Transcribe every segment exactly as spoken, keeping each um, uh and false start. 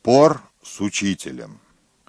Спор с учителем.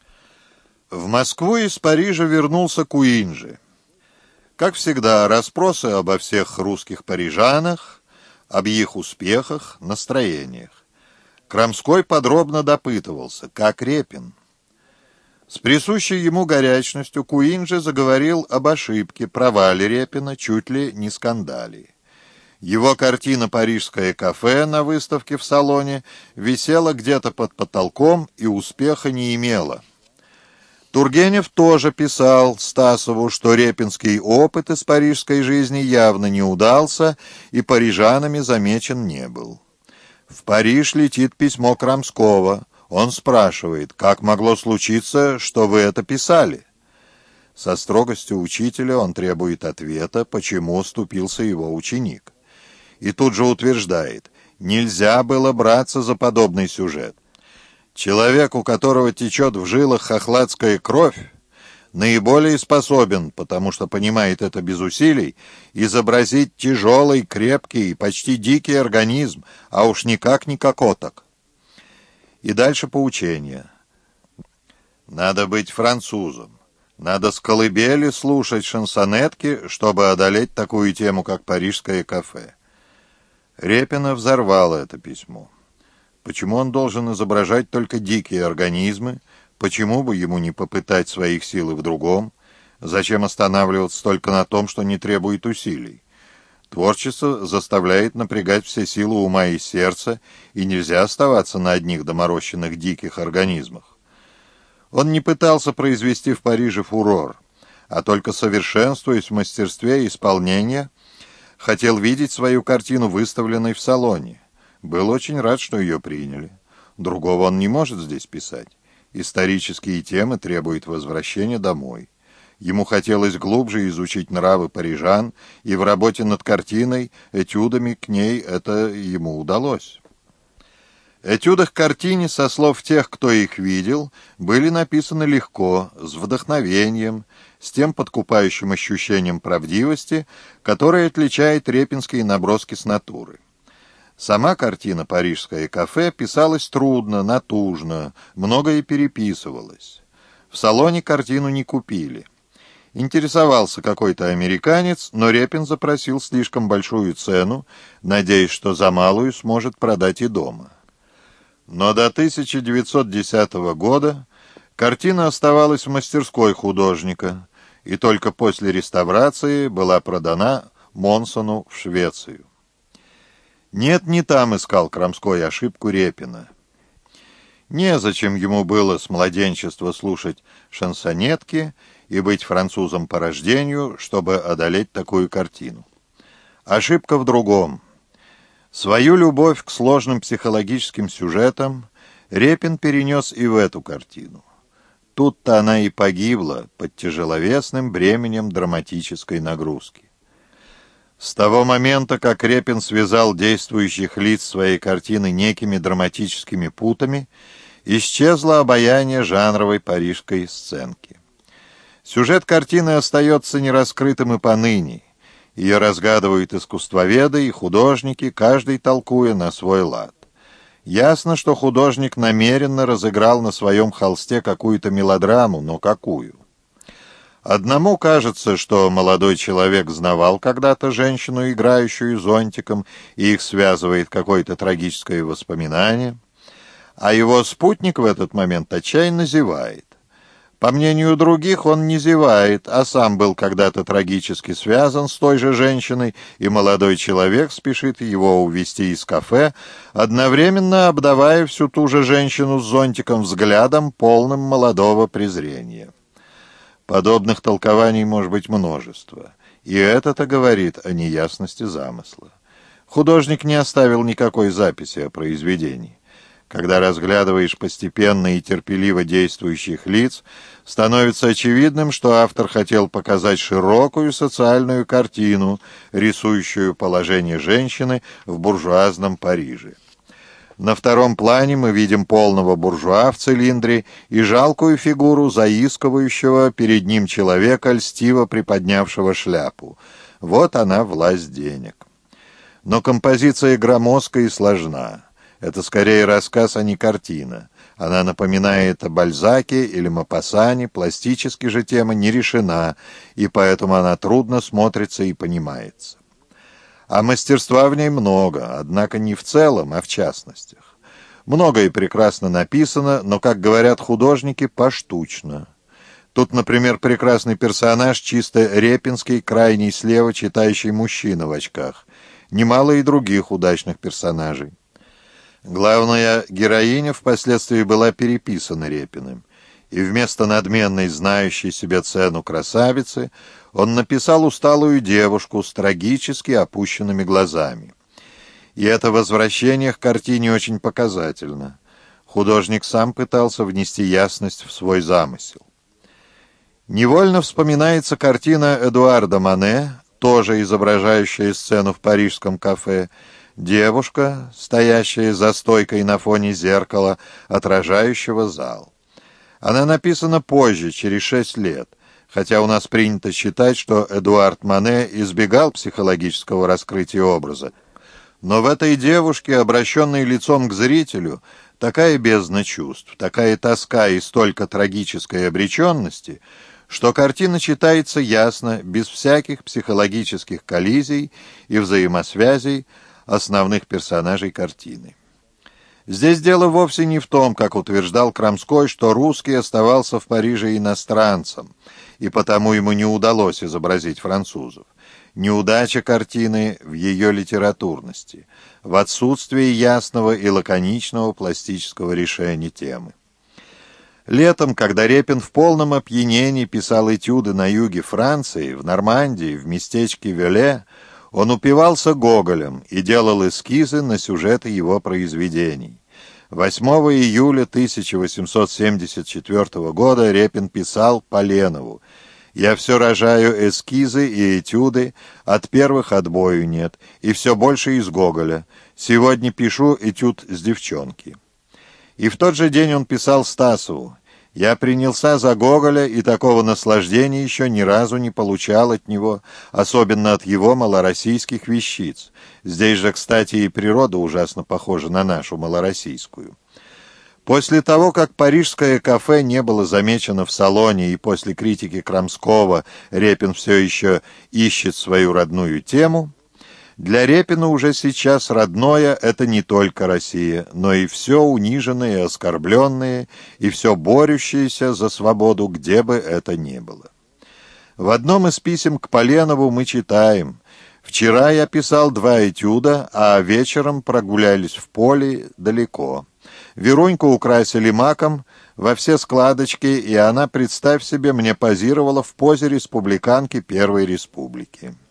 В Москву из Парижа вернулся Куинджи. Как всегда, расспросы обо всех русских парижанах, об их успехах, настроениях. Крамской подробно допытывался, как Репин. С присущей ему горячностью Куинджи заговорил об ошибке, провале Репина, чуть ли не скандале. Его картина «Парижское кафе» на выставке в салоне висела где-то под потолком и успеха не имела. Тургенев тоже писал Стасову, что репинский опыт из парижской жизни явно не удался и парижанами замечен не был. В Париж летит письмо Крамского. Он спрашивает, как могло случиться, что вы это писали? Со строгостью учителя он требует ответа, почему оступился его ученик. И тут же утверждает, нельзя было браться за подобный сюжет. Человек, у которого течет в жилах хохладская кровь, наиболее способен, потому что понимает это без усилий, изобразить тяжелый, крепкий, почти дикий организм, а уж никак не кокоток. И дальше поучение. Надо быть французом. Надо с колыбели слушать шансонетки, чтобы одолеть такую тему, как «Парижское кафе». Репина взорвало это письмо. Почему он должен изображать только дикие организмы? Почему бы ему не попытать своих сил и в другом? Зачем останавливаться только на том, что не требует усилий? Творчество заставляет напрягать все силы ума и сердца, и нельзя оставаться на одних доморощенных диких организмах. Он не пытался произвести в Париже фурор, а только, совершенствуясь в мастерстве исполнения, хотел видеть свою картину выставленной в салоне. Был очень рад, что ее приняли. Другого он не может здесь писать. Исторические темы требуют возвращения домой. Ему хотелось глубже изучить нравы парижан, и в работе над картиной, этюдами к ней это ему удалось. Этюды к картине, со слов тех, кто их видел, были написаны легко, с вдохновением, с тем подкупающим ощущением правдивости, которое отличает репинские наброски с натуры. Сама картина «Парижское кафе» писалась трудно, натужно, многое переписывалось. В салоне картину не купили. Интересовался какой-то американец, но Репин запросил слишком большую цену, надеясь, что за малую сможет продать и дома. Но до тысяча девятьсот десятого года картина оставалась в мастерской художника, и только после реставрации была продана Монсону в Швецию. Нет, не там искал Крамской ошибку Репина. Незачем ему было с младенчества слушать шансонетки и быть французом по рождению, чтобы одолеть такую картину. Ошибка в другом. Свою любовь к сложным психологическим сюжетам Репин перенес и в эту картину. Тут-то она и погибла под тяжеловесным бременем драматической нагрузки. С того момента, как Репин связал действующих лиц своей картины некими драматическими путами, исчезло обаяние жанровой парижской сценки. Сюжет картины остается нераскрытым и поныне. Ее разгадывают искусствоведы и художники, каждый толкуя на свой лад. Ясно, что художник намеренно разыграл на своем холсте какую-то мелодраму, но какую? Одному кажется, что молодой человек знавал когда-то женщину, играющую зонтиком, и их связывает какое-то трагическое воспоминание, а его спутник в этот момент отчаянно зевает. По мнению других, он не зевает, а сам был когда-то трагически связан с той же женщиной, и молодой человек спешит его увести из кафе, одновременно обдавая всю ту же женщину с зонтиком взглядом, полным молодого презрения. Подобных толкований может быть множество, и это-то говорит о неясности замысла. Художник не оставил никакой записи о произведении. Когда разглядываешь постепенно и терпеливо действующих лиц, становится очевидным, что автор хотел показать широкую социальную картину, рисующую положение женщины в буржуазном Париже. На втором плане мы видим полного буржуа в цилиндре и жалкую фигуру заискивающего перед ним человека, льстиво приподнявшего шляпу. Вот она, власть денег. Но композиция громоздка и сложна. Это скорее рассказ, а не картина. Она напоминает о Бальзаке или Мопассане, пластически же тема не решена, и поэтому она трудно смотрится и понимается. А мастерства в ней много, однако не в целом, а в частностях. Многое прекрасно написано, но, как говорят художники, поштучно. Тут, например, прекрасный персонаж, чисто репинский, крайний слева читающий мужчина в очках. Немало и других удачных персонажей. Главная героиня впоследствии была переписана Репиным, и вместо надменной, знающей себе цену красавицы, он написал усталую девушку с трагически опущенными глазами. И это возвращение к картине очень показательно. Художник сам пытался внести ясность в свой замысел. Невольно вспоминается картина Эдуарда Мане, тоже изображающая сцену в парижском кафе, девушка, стоящая за стойкой на фоне зеркала, отражающего зал. Она написана позже, через шесть лет, хотя у нас принято считать, что Эдуард Мане избегал психологического раскрытия образа. Но в этой девушке, обращенной лицом к зрителю, такая бездна чувств, такая тоска и столько трагической обреченности, что картина читается ясно, без всяких психологических коллизий и взаимосвязей основных персонажей картины. Здесь дело вовсе не в том, как утверждал Крамской, что русский оставался в Париже иностранцем, и потому ему не удалось изобразить французов. Неудача картины в ее литературности, в отсутствии ясного и лаконичного пластического решения темы. Летом, когда Репин в полном опьянении писал этюды на юге Франции, в Нормандии, в местечке Веле, он упивался Гоголем и делал эскизы на сюжеты его произведений. восьмого июля тысяча восемьсот семьдесят четвёртого года Репин писал Поленову: «Я все рожаю эскизы и этюды, от первых отбою нет, и все больше из Гоголя. Сегодня пишу этюд с девчонки». И в тот же день он писал Стасову: «Я принялся за Гоголя, и такого наслаждения еще ни разу не получал от него, особенно от его малороссийских вещиц. Здесь же, кстати, и природа ужасно похожа на нашу малороссийскую». После того, как парижское кафе не было замечено в салоне, и после критики Крамского Репин все еще ищет свою родную тему, для Репина уже сейчас родное — это не только Россия, но и все униженное и оскорбленное, и все борющееся за свободу, где бы это ни было. В одном из писем к Поленову мы читаем: «Вчера я писал два этюда, а вечером прогулялись в поле далеко. Веруньку украсили маком во все складочки, и она, представь себе, мне позировала в позе республиканки Первой Республики».